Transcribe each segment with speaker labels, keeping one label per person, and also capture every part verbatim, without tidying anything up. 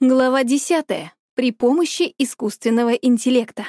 Speaker 1: Глава десятая. При помощи искусственного интеллекта.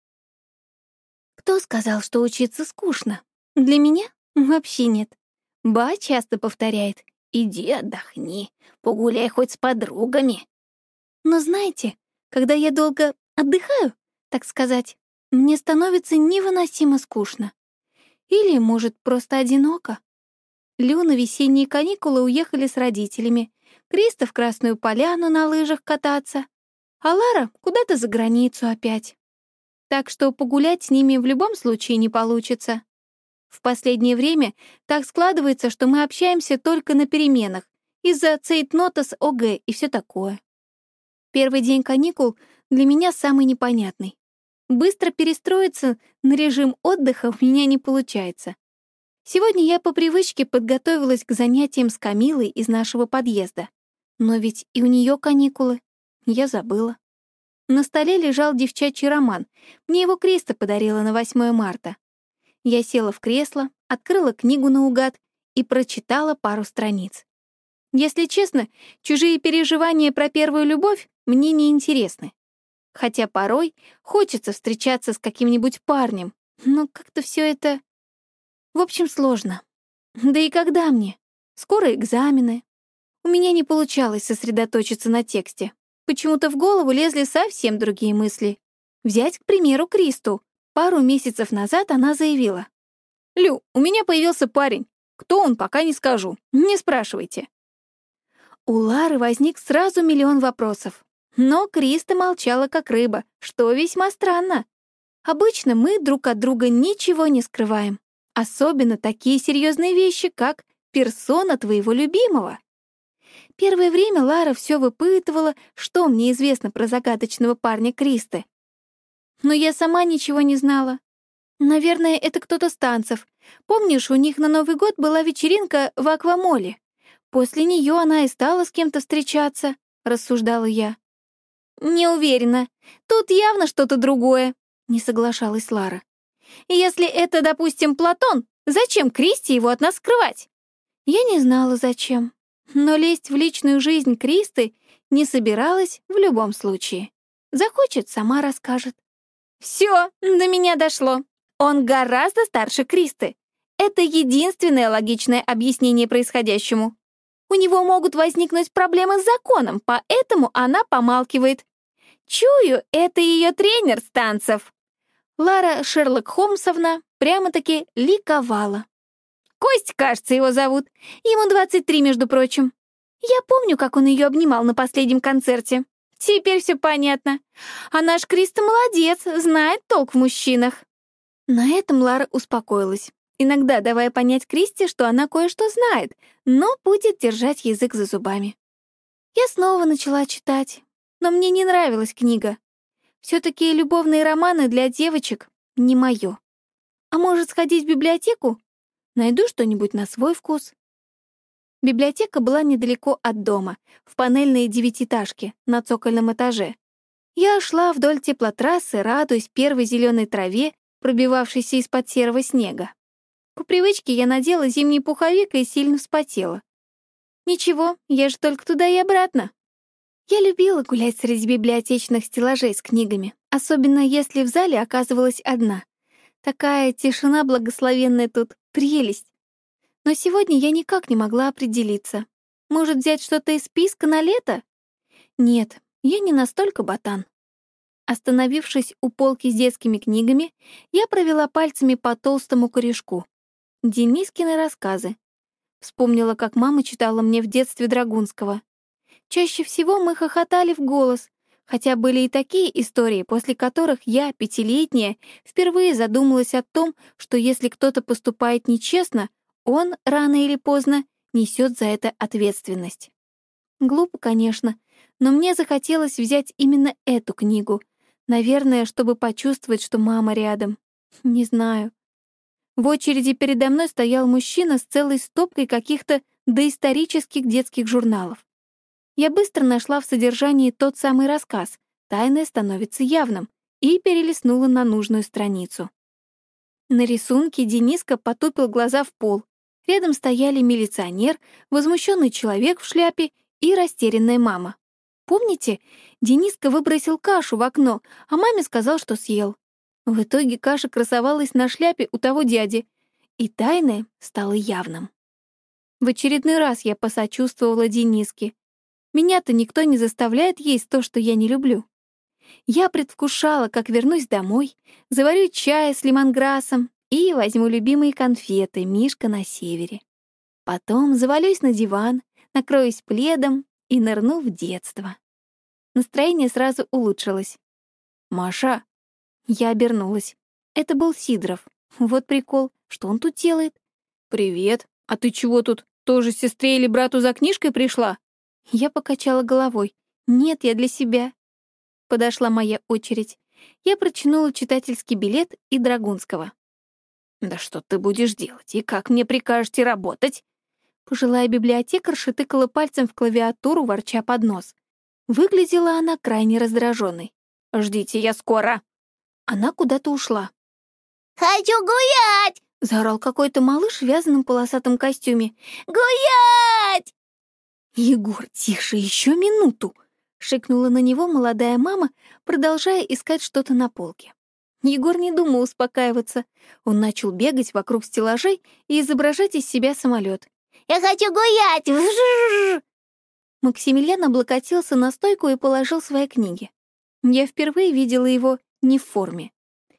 Speaker 1: Кто сказал, что учиться скучно? Для меня вообще нет. Ба часто повторяет: «Иди отдохни, погуляй хоть с подругами». Но знаете, когда я долго отдыхаю, так сказать, мне становится невыносимо скучно. Или, может, просто одиноко. Лю на весенние каникулы уехали с родителями, Криста в Красную Поляну на лыжах кататься, а Лара куда-то за границу опять. Так что погулять с ними в любом случае не получится. В последнее время так складывается, что мы общаемся только на переменах из-за цейтнота с ОГЭ и все такое. Первый день каникул для меня самый непонятный. Быстро перестроиться на режим отдыха у меня не получается. Сегодня я по привычке подготовилась к занятиям с Камилой из нашего подъезда. Но ведь и у нее каникулы. Я забыла. На столе лежал девчачий роман. Мне его Криста подарила на восьмое марта. Я села в кресло, открыла книгу наугад и прочитала пару страниц. Если честно, чужие переживания про первую любовь мне не интересны. Хотя порой хочется встречаться с каким-нибудь парнем, но как-то все это... В общем, сложно. Да и когда мне? Скоро экзамены. У меня не получалось сосредоточиться на тексте. Почему-то в голову лезли совсем другие мысли. Взять, к примеру, Кристу. Пару месяцев назад она заявила: «Лю, у меня появился парень. Кто он, пока не скажу. Не спрашивайте». У Лары возник сразу миллион вопросов. Но Криста молчала как рыба, что весьма странно. Обычно мы друг от друга ничего не скрываем. Особенно такие серьезные вещи, как персона твоего любимого. Первое время Лара все выпытывала, что мне известно про загадочного парня Кристы. Но я сама ничего не знала. Наверное, это кто-то с танцев. Помнишь, у них на Новый год была вечеринка в Аквамоле? После нее она и стала с кем-то встречаться, рассуждала я. Не уверена. Тут явно что-то другое, не соглашалась Лара. Если это, допустим, Платон, зачем Кристе его от нас скрывать? Я не знала, зачем. Но лезть в личную жизнь Кристы не собиралась в любом случае. Захочет, сама расскажет. Все, до меня дошло. Он гораздо старше Кристы. Это единственное логичное объяснение происходящему. У него могут возникнуть проблемы с законом, поэтому она помалкивает. Чую, это ее тренер с танцев. Лара Шерлок Холмсовна прямо-таки ликовала. Кость, кажется, его зовут. Ему двадцать три, между прочим. Я помню, как он ее обнимал на последнем концерте. Теперь все понятно. А наш Криста молодец, знает толк в мужчинах. На этом Лара успокоилась, иногда давая понять Кристе, что она кое-что знает, но будет держать язык за зубами. Я снова начала читать, но мне не нравилась книга. Все-таки любовные романы для девочек не мое. А может, сходить в библиотеку? Найду что-нибудь на свой вкус. Библиотека была недалеко от дома, в панельной девятиэтажке на цокольном этаже. Я шла вдоль теплотрассы, радуясь первой зеленой траве, пробивавшейся из-под серого снега. По привычке я надела зимний пуховик и сильно вспотела. Ничего, я же только туда и обратно. Я любила гулять среди библиотечных стеллажей с книгами, особенно если в зале оказывалась одна. Такая тишина благословенная тут, прелесть. Но сегодня я никак не могла определиться. Может, взять что-то из списка на лето? Нет, я не настолько ботан. Остановившись у полки с детскими книгами, я провела пальцами по толстому корешку. Денискины рассказы. Вспомнила, как мама читала мне в детстве Драгунского. Чаще всего мы хохотали в голос, хотя были и такие истории, после которых я, пятилетняя, впервые задумалась о том, что если кто-то поступает нечестно, он, рано или поздно, несет за это ответственность. Глупо, конечно, но мне захотелось взять именно эту книгу. Наверное, чтобы почувствовать, что мама рядом. Не знаю. В очереди передо мной стоял мужчина с целой стопкой каких-то доисторических детских журналов. Я быстро нашла в содержании тот самый рассказ «Тайное становится явным» и перелистнула на нужную страницу. На рисунке Дениска потупил глаза в пол. Рядом стояли милиционер, возмущенный человек в шляпе и растерянная мама. Помните, Дениска выбросил кашу в окно, а маме сказал, что съел. В итоге каша красовалась на шляпе у того дяди, и тайное стало явным. В очередной раз я посочувствовала Дениске. Меня-то никто не заставляет есть то, что я не люблю. Я предвкушала, как вернусь домой, заварю чай с лимонграссом и возьму любимые конфеты «Мишка на севере». Потом завалюсь на диван, накроюсь пледом и нырну в детство. Настроение сразу улучшилось. «Маша!» Я обернулась. Это был Сидоров. Вот прикол, что он тут делает? «Привет! А ты чего тут, тоже сестре или брату за книжкой пришла?» Я покачала головой. «Нет, я для себя». Подошла моя очередь. Я протянула читательский билет и Драгунского. «Да что ты будешь делать, и как мне прикажете работать?» Пожилая библиотекарша тыкала пальцем в клавиатуру, ворча под нос. Выглядела она крайне раздраженной. «Ждите, я скоро!» Она куда-то ушла.
Speaker 2: «Хочу гулять!»
Speaker 1: — заорал какой-то малыш в вязаном полосатом костюме.
Speaker 2: «Гулять!»
Speaker 1: «Егор, тише, еще минуту!» — шикнула на него молодая мама, продолжая искать что-то на полке. Егор не думал успокаиваться. Он начал бегать вокруг стеллажей и изображать из себя самолет.
Speaker 2: «Я хочу гулять!»
Speaker 1: Максимилиан облокотился на стойку и положил свои книги. Я впервые видела его не в форме.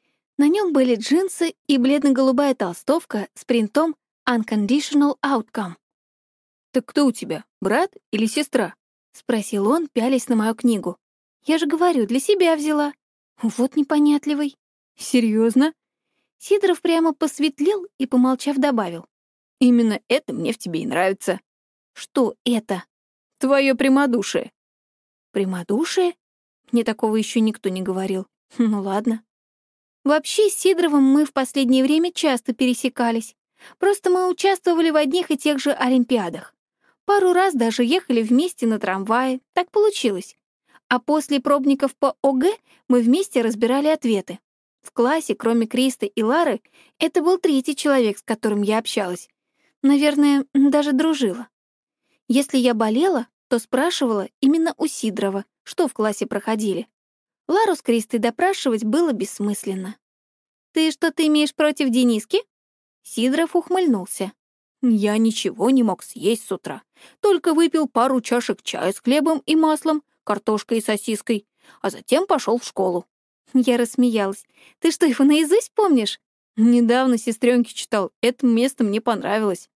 Speaker 1: На нем были джинсы и бледно-голубая толстовка с принтом «Unconditional Outcome». «Так кто у тебя, брат или сестра?» — спросил он, пялясь на мою книгу. «Я же говорю, для себя взяла». Вот непонятливый. «Серьезно?» Сидоров прямо посветлел и, помолчав, добавил. «Именно это мне в тебе и нравится». «Что это?» «Твое прямодушие». «Прямодушие?» Мне такого еще никто не говорил. Ну ладно. Вообще, с Сидоровым мы в последнее время часто пересекались. Просто мы участвовали в одних и тех же олимпиадах. Пару раз даже ехали вместе на трамвае. Так получилось. А после пробников по ОГЭ мы вместе разбирали ответы. В классе, кроме Кристы и Лары, это был третий человек, с которым я общалась. Наверное, даже дружила. Если я болела, то спрашивала именно у Сидорова, что в классе проходили. Лару с Кристой допрашивать было бессмысленно. «Ты что-то имеешь против Дениски?» Сидоров ухмыльнулся. «Я ничего не мог съесть с утра. Только выпил пару чашек чая с хлебом и маслом, картошкой и сосиской, а затем пошел в школу». Я рассмеялась. «Ты что, его наизусть помнишь?» «Недавно сестренке читал. Это место мне понравилось».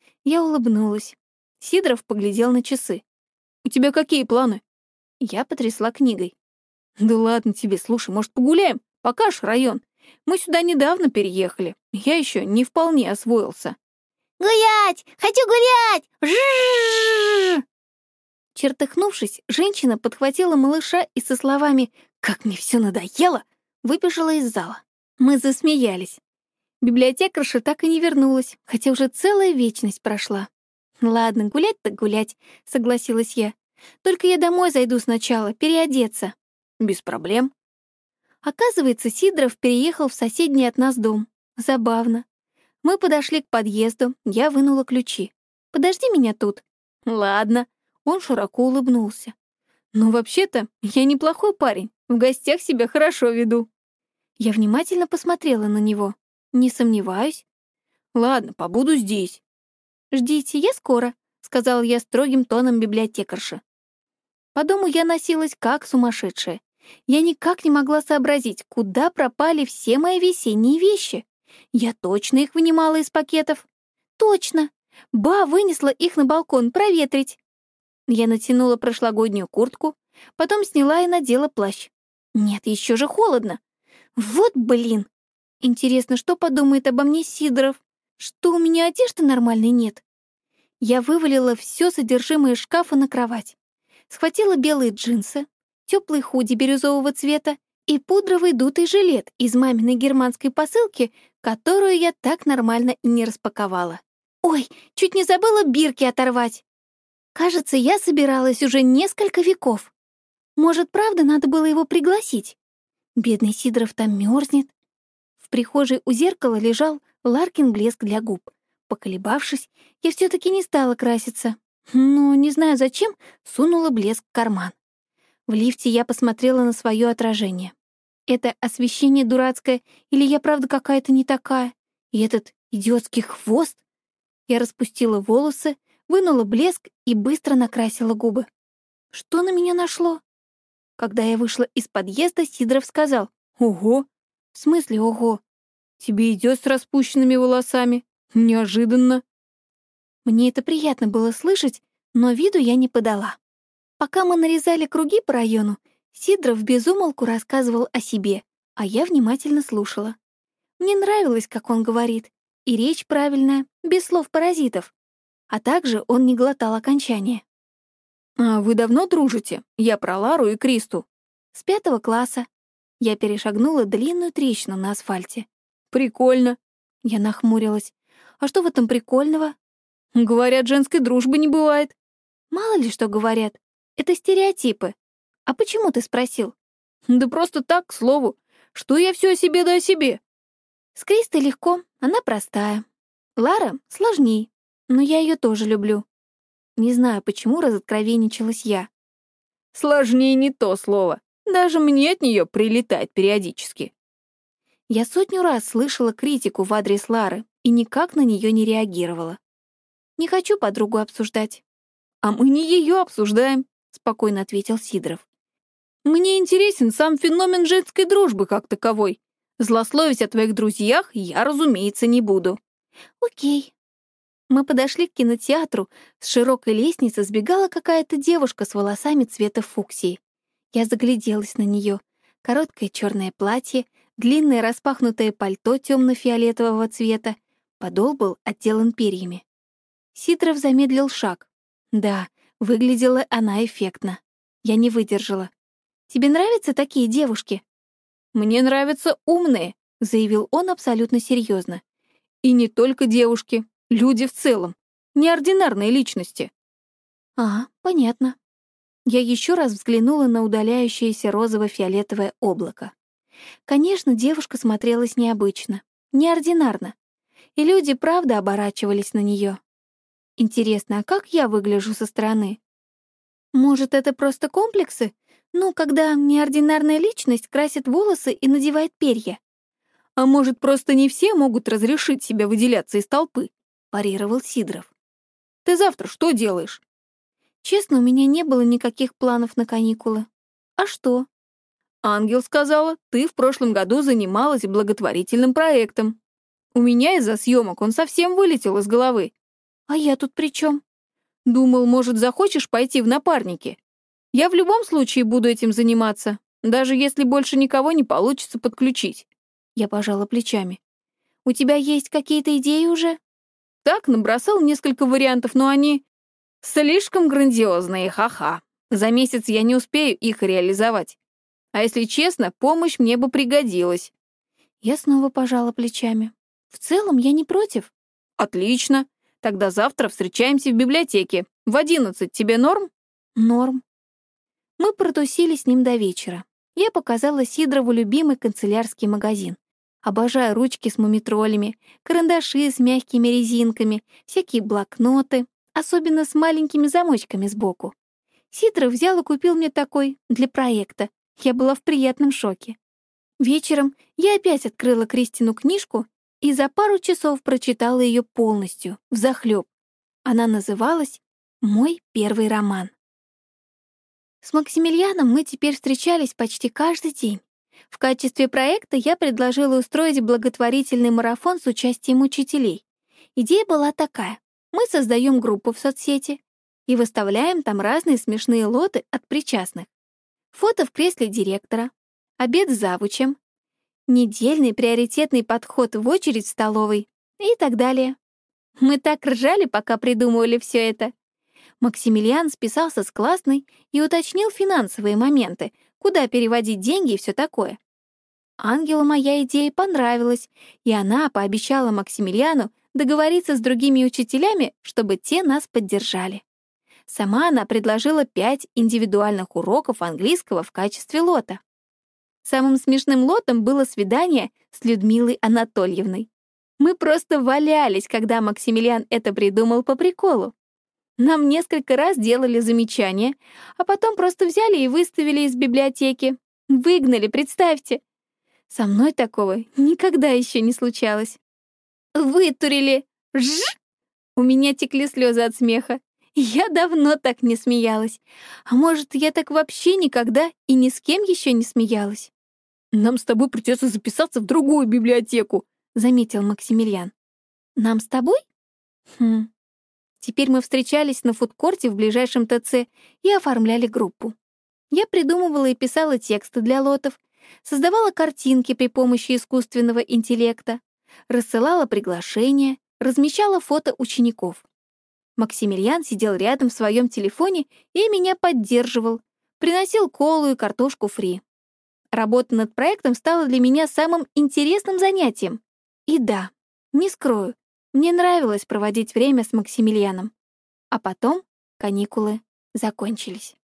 Speaker 1: Я улыбнулась. Сидоров поглядел на часы. «У тебя какие планы?» Я потрясла книгой. «Да ладно тебе, слушай, может, погуляем? Покажешь район? Мы сюда недавно переехали. Я еще не вполне освоился».
Speaker 2: «Гулять! Хочу гулять! Жжжж!»
Speaker 1: Чертыхнувшись, женщина подхватила малыша и со словами «Как мне все надоело!» выбежала из зала. Мы засмеялись. Библиотекарша так и не вернулась, хотя уже целая вечность прошла. «Ладно, гулять так гулять», — согласилась я. «Только я домой зайду сначала, переодеться». «Без проблем». Оказывается, Сидоров переехал в соседний от нас дом. Забавно. Мы подошли к подъезду, я вынула ключи. «Подожди меня тут». «Ладно». Он широко улыбнулся. «Ну, вообще-то, я неплохой парень, в гостях себя хорошо веду». Я внимательно посмотрела на него. «Не сомневаюсь». «Ладно, побуду здесь». «Ждите, я скоро», — сказала я строгим тоном библиотекарши. По дому я носилась как сумасшедшая. Я никак не могла сообразить, куда пропали все мои весенние вещи. Я точно их вынимала из пакетов. Точно. Ба вынесла их на балкон проветрить. Я натянула прошлогоднюю куртку, потом сняла и надела плащ. Нет, еще же холодно. Вот блин. Интересно, что подумает обо мне Сидоров? Что у меня одежды нормальной нет? Я вывалила все содержимое шкафа на кровать. Схватила белые джинсы, теплый худи бирюзового цвета и пудровый дутый жилет из маминой германской посылки, которую я так нормально и не распаковала. Ой, чуть не забыла бирки оторвать. Кажется, я собиралась уже несколько веков. Может, правда, надо было его пригласить? Бедный Сидоров там мерзнет. В прихожей у зеркала лежал Ларкин блеск для губ. Поколебавшись, я все-таки не стала краситься. Но, не знаю зачем, сунула блеск в карман. В лифте я посмотрела на свое отражение. Это освещение дурацкое или я правда какая-то не такая? И этот идиотский хвост? Я распустила волосы, вынула блеск и быстро накрасила губы. Что на меня нашло? Когда я вышла из подъезда, Сидоров сказал: «Ого!» «В смысле ого?» «Тебе идет с распущенными волосами. Неожиданно». Мне это приятно было слышать, но виду я не подала. Пока мы нарезали круги по району, Сидоров безумолку рассказывал о себе, а я внимательно слушала. Мне нравилось, как он говорит, и речь правильная, без слов-паразитов. А также он не глотал окончания. «А вы давно дружите? Я про Лару и Кристу». «С пятого класса». Я перешагнула длинную трещину на асфальте. «Прикольно». Я нахмурилась. «А что в этом прикольного?» «Говорят, женской дружбы не бывает». «Мало ли что говорят. Это стереотипы. А почему ты спросил?» «Да просто так, к слову. Что я все о себе да о себе?» «С Кристой легко, она простая. Лара сложней, но я ее тоже люблю». Не знаю, почему разоткровенничалась я. «Сложнее не то слово. Даже мне от нее прилетает периодически». Я сотню раз слышала критику в адрес Лары и никак на нее не реагировала. Не хочу подругу обсуждать. «А мы не ее обсуждаем», — спокойно ответил Сидоров. «Мне интересен сам феномен женской дружбы как таковой. Злословить о твоих друзьях я, разумеется, не буду». «Окей». Мы подошли к кинотеатру. С широкой лестницы сбегала какая-то девушка с волосами цвета фуксии. Я загляделась на нее. Короткое черное платье, длинное распахнутое пальто темно-фиолетового цвета. Подол был отделан перьями. Сидоров замедлил шаг. Да, выглядела она эффектно. Я не выдержала. «Тебе нравятся такие девушки?» «Мне нравятся умные», — заявил он абсолютно серьезно. «И не только девушки, люди в целом, неординарные личности». «А, понятно». Я еще раз взглянула на удаляющееся розово-фиолетовое облако. Конечно, девушка смотрелась необычно, неординарно, и люди правда оборачивались на нее. Интересно, а как я выгляжу со стороны? Может, это просто комплексы? Ну, когда неординарная личность красит волосы и надевает перья. А может, просто не все могут разрешить себе выделяться из толпы? Парировал Сидоров. Ты завтра что делаешь? Честно, у меня не было никаких планов на каникулы. А что? Ангел сказала, ты в прошлом году занималась благотворительным проектом. У меня из-за съемок он совсем вылетел из головы. А я тут при чем? Думал, может, захочешь пойти в напарники? Я в любом случае буду этим заниматься, даже если больше никого не получится подключить. Я пожала плечами. У тебя есть какие-то идеи уже? Так, набросал несколько вариантов, но они слишком грандиозные, ха-ха. За месяц я не успею их реализовать. А если честно, помощь мне бы пригодилась. Я снова пожала плечами. В целом, я не против. Отлично. Тогда завтра встречаемся в библиотеке. В одиннадцать тебе норм? Норм. Мы протусили с ним до вечера. Я показала Сидорову любимый канцелярский магазин. Обожаю ручки с мумитролями, карандаши с мягкими резинками, всякие блокноты, особенно с маленькими замочками сбоку. Сидоров взял и купил мне такой для проекта. Я была в приятном шоке. Вечером я опять открыла Кристину книжку и за пару часов прочитала ее полностью, взахлёб. Она называлась «Мой первый роман». С Максимилианом мы теперь встречались почти каждый день. В качестве проекта я предложила устроить благотворительный марафон с участием учителей. Идея была такая. Мы создаем группу в соцсети и выставляем там разные смешные лоты от причастных. Фото в кресле директора, обед с завучем, недельный приоритетный подход в очередь в столовой и так далее. Мы так ржали, пока придумывали все это. Максимилиан списался с классной и уточнил финансовые моменты, куда переводить деньги и все такое. Ангелу моя идея понравилась, и она пообещала Максимилиану договориться с другими учителями, чтобы те нас поддержали. Сама она предложила пять индивидуальных уроков английского в качестве лота. Самым смешным лотом было свидание с Людмилой Анатольевной. Мы просто валялись, когда Максимилиан это придумал по приколу. Нам несколько раз делали замечания, а потом просто взяли и выставили из библиотеки. Выгнали, представьте. Со мной такого никогда еще не случалось. Вытурили. Жжж! У меня текли слезы от смеха. Я давно так не смеялась. А может, я так вообще никогда и ни с кем еще не смеялась? «Нам с тобой придется записаться в другую библиотеку», — заметил Максимилиан. «Нам с тобой?» Хм. Теперь мы встречались на фудкорте в ближайшем ТЦ и оформляли группу. Я придумывала и писала тексты для лотов, создавала картинки при помощи искусственного интеллекта, рассылала приглашения, размещала фото учеников. Максимилиан сидел рядом в своем телефоне и меня поддерживал, приносил колу и картошку фри. Работа над проектом стала для меня самым интересным занятием. И да, не скрою, мне нравилось проводить время с Максимилианом. А потом каникулы закончились.